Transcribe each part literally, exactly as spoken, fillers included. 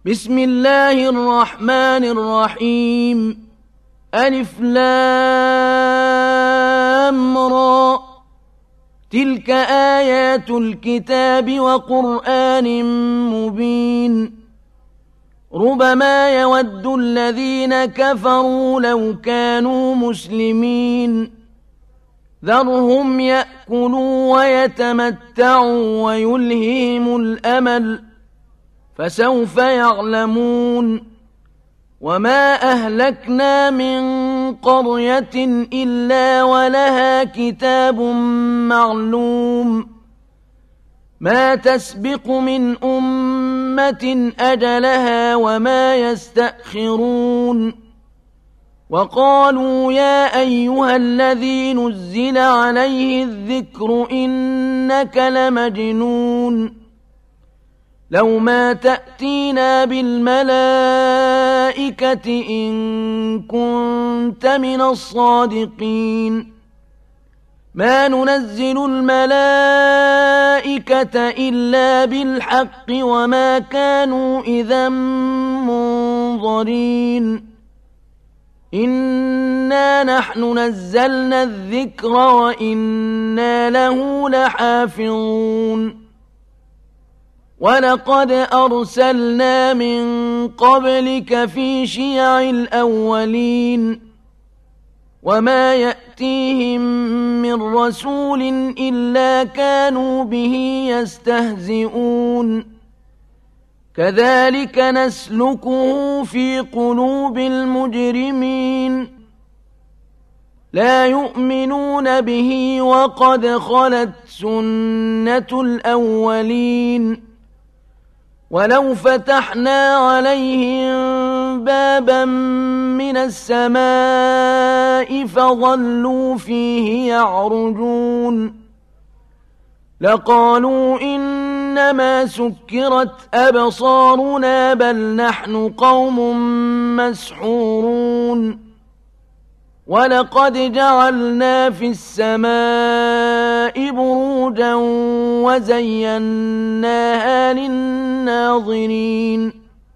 بسم الله الرحمن الرحيم ألف لام را تلك آيات الكتاب وقرآن مبين ربما يود الذين كفروا لو كانوا مسلمين ذرهم يأكلوا ويتمتعوا ويلههم الأمل فسوف يعلمون وما أهلكنا من قرية إلا ولها كتاب معلوم ما تسبق من أمة أجلها وما يستأخرون وقالوا يا أيها الذي نزل عليه الذكر إنك لمجنون لو ما تأتينا بالملائكة إن كنت من الصادقين ما ننزل الملائكة إلا بالحق وما كانوا إذا منظرين إنا نحن نزلنا الذكر وإنا له لحافظون ولقد أرسلنا من قبلك في شيع الأولين وما يأتيهم من رسول إلا كانوا به يستهزئون كذلك نسلكه في قلوب المجرمين لا يؤمنون به وقد خلت سنة الأولين ولو فتحنا عليهم بابا من السماء فظلوا فيه يعرجون لقالوا إنما سكرت أبصارنا بل نحن قوم مسحورون ولقد جعلنا في السماء بروجا وزيناها للناظرين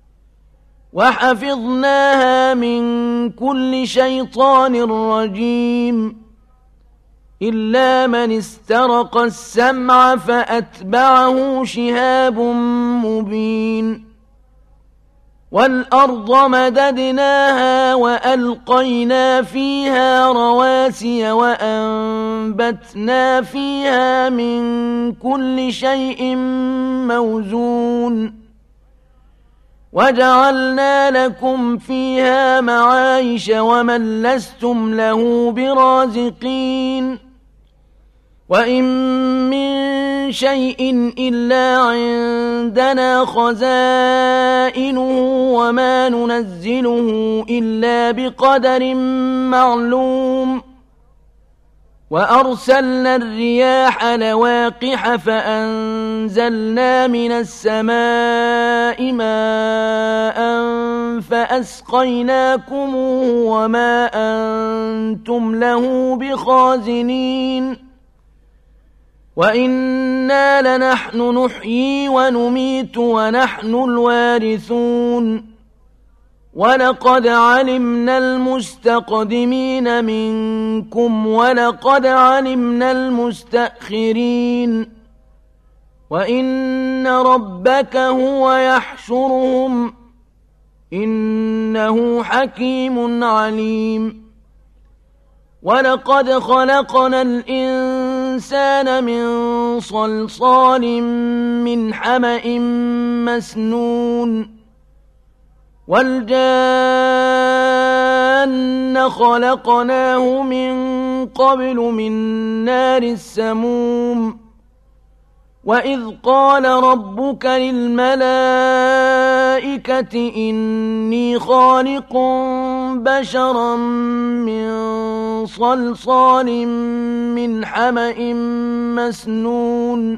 وحفظناها من كل شيطان رجيم إلا من استرق السمع فأتبعه شهاب مبين والأرض مددناها وألقينا فيها رواسي وأنبتنا فيها من كل شيء موزون وجعلنا لكم فيها معايش ومن لستم له برازقين وإن من شيء إلا عندنا خزائنه وما ننزله إلا بقدر معلوم وأرسلنا الرياح لواقح فأنزلنا من السماء ماء فأسقيناكموه وما أنتم له بخازنين وإنا لنحن نحيي ونميت ونحن الوارثون ولقد علمنا المستقدمين منكم ولقد علمنا المستأخرين وإن ربك هو يحشرهم إنه حكيم عليم ولقد خلقنا الإنسان من صلصال من حمأ مسنون والجان خلقناه من قبل من نار السموم وإذ قال ربك للملائكة إني خالق بشرا من صلصال من حمأ مسنون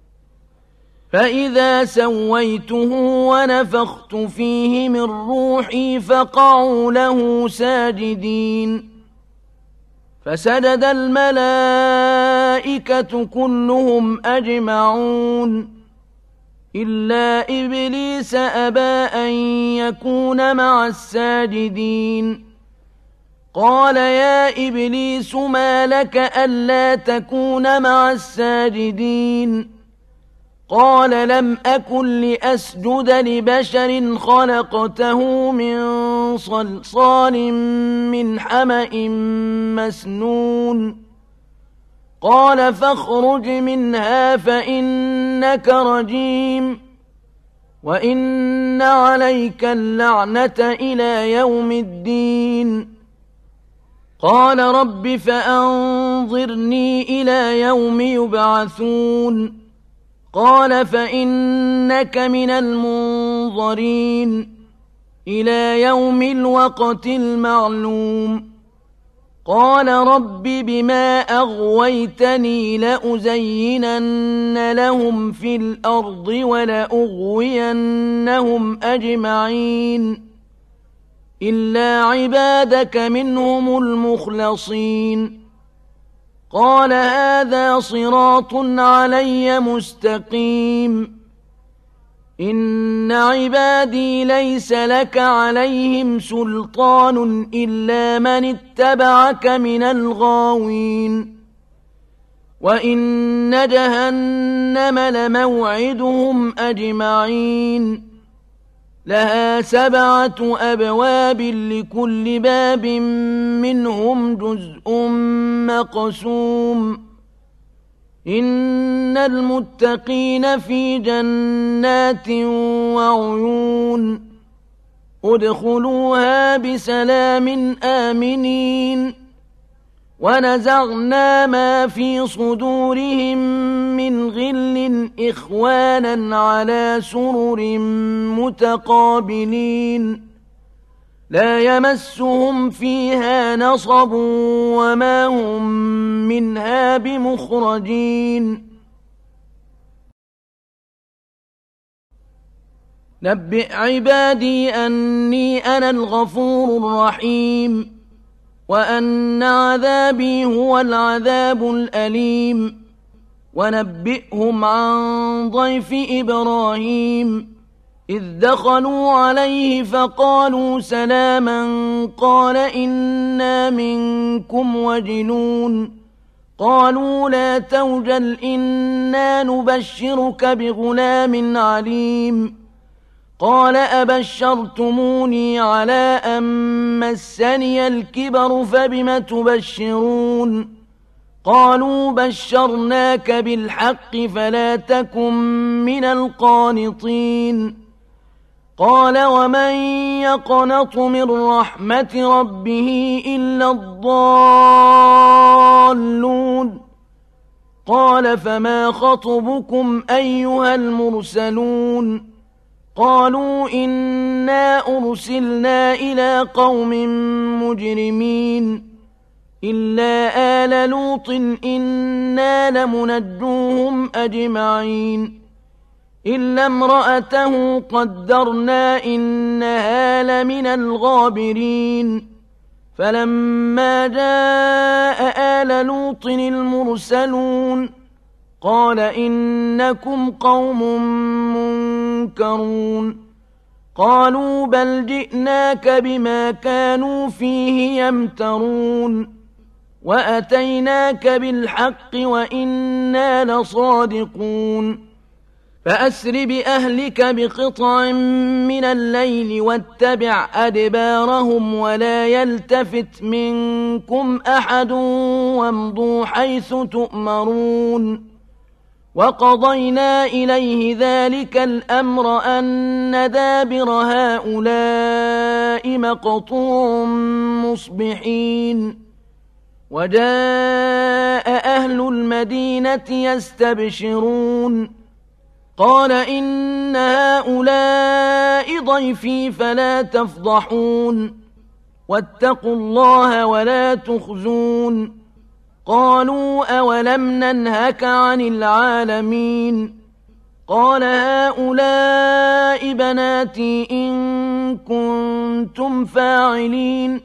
فإذا سويته ونفخت فيه من روحي فقعوا له ساجدين فسجد الملائكة كلهم أجمعون إلا إبليس أبى أن يكون مع الساجدين قال يا إبليس ما لك ألا تكون مع الساجدين قال لم أكن لأسجد لبشر خلقته من صلصال من حمأ مسنون قال فاخرج منها فإنك رجيم وإن عليك اللعنة إلى يوم الدين قال رب فأنظرني إلى يوم يبعثون قال فإنك من المنظرين إلى يوم الوقت المعلوم قال رب بما أغويتني لأزينن لهم في الأرض ولأغوينهم أجمعين إلا عبادك منهم المخلصين قال هذا صراط علي مستقيم إن عبادي ليس لك عليهم سلطان إلا من اتبعك من الغاوين وإن جهنم لموعدهم أجمعين لها سبعة أبواب لكل باب منهم جزء مقسوم إن المتقين في جنات وعيون ادخلوها بسلام آمنين ونزعنا ما في صدورهم من غل إخوانا على سرر متقابلين لا يمسهم فيها نصب وما هم منها بمخرجين نبئ عبادي أني أنا الغفور الرحيم وأن عذابي هو العذاب الأليم ونبئهم عن ضيف إبراهيم إذ دخلوا عليه فقالوا سلاما قال إنا منكم وجلون قالوا لا توجل إنا نبشرك بغلام عليم قال أبشرتموني على أن مسني الكبر فبم تبشرون قالوا بشرناك بالحق فلا تكن من القانطين قال ومن يقنط من رحمة ربه إلا الضالون قال فما خطبكم أيها المرسلون قالوا إنا أرسلنا إلى قوم مجرمين إلا آل لوط إنا لمنجوهم أجمعين إلا امرأته قدرنا إنها لمن الغابرين فلما جاء آل لوط المرسلون قال إنكم قوم منكرون قالوا بل جئناك بما كانوا فيه يمترون وأتيناك بالحق وإنا لصادقون فأسر بأهلك بقطع من الليل واتبع أدبارهم ولا يلتفت منكم أحد وامضوا حيث تؤمرون وقضينا إليه ذلك الأمر أن دابر هؤلاء مقطوع مصبحين وجاء أهل المدينة يستبشرون قال إن هؤلاء ضيفي فلا تفضحون واتقوا الله ولا تخزون قالوا أولم ننهك عن العالمين قال هؤلاء بناتي إن كنتم فاعلين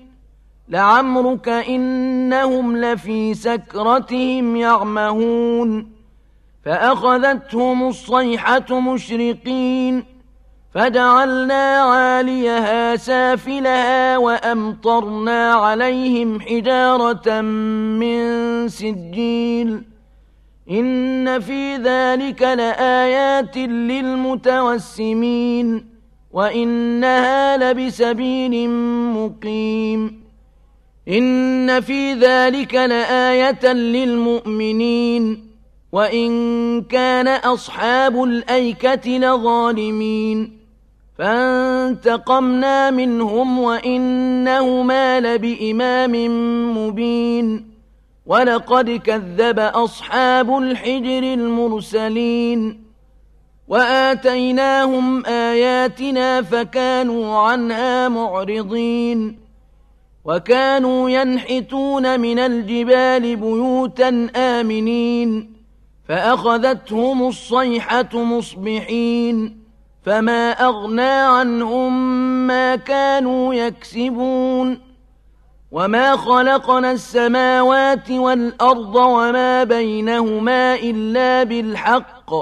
لعمرك إنهم لفي سكرتهم يعمهون فأخذتهم الصيحة مشرقين فجعلنا عاليها سافلها وأمطرنا عليهم حجارة من سجيل إن في ذلك لآيات للمتوسمين وإنها لبسبيل مقيم إن في ذلك لآية للمؤمنين وإن كان أصحاب الأيكة لظالمين فانتقمنا منهم وإنهما لبإمام مبين ولقد كذب أصحاب الحجر المرسلين وآتيناهم آياتنا فكانوا عنها معرضين وكانوا ينحتون من الجبال بيوتا آمنين فأخذتهم الصيحة مصبحين فما أغنى عنهم ما كانوا يكسبون وما خلقنا السماوات والأرض وما بينهما إلا بالحق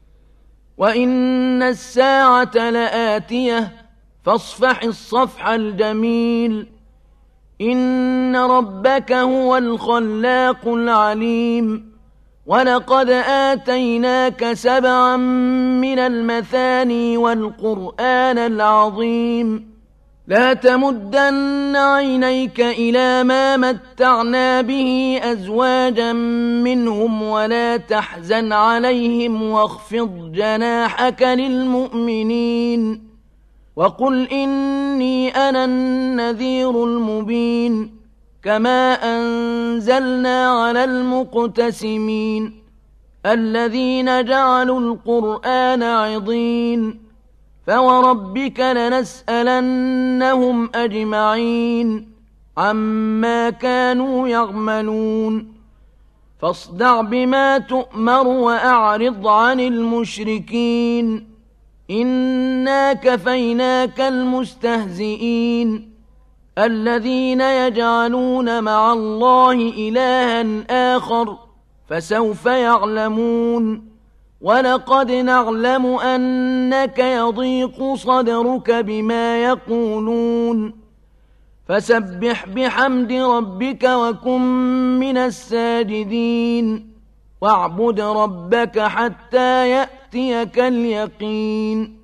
وإن الساعة لآتية فاصفح الصفح الجميل إن ربك هو الخلاق العليم ولقد آتيناك سبعا من المثاني والقرآن العظيم لا تمدن عينيك إلى ما متعنا به أزواجا منهم ولا تحزن عليهم واخفض جناحك للمؤمنين وقل إني أنا النذير المبين كما أنزلنا على المقتسمين الذين جعلوا القرآن عضين فوربك لنسألنهم أجمعين عما كانوا يعملون فاصدع بما تؤمر وأعرض عن المشركين إنا كفيناك المستهزئين الذين يجعلون مع الله إلها آخر فسوف يعلمون ولقد نعلم أنك يضيق صدرك بما يقولون فسبح بحمد ربك وكن من الساجدين واعبد ربك حتى يأتيك اليقين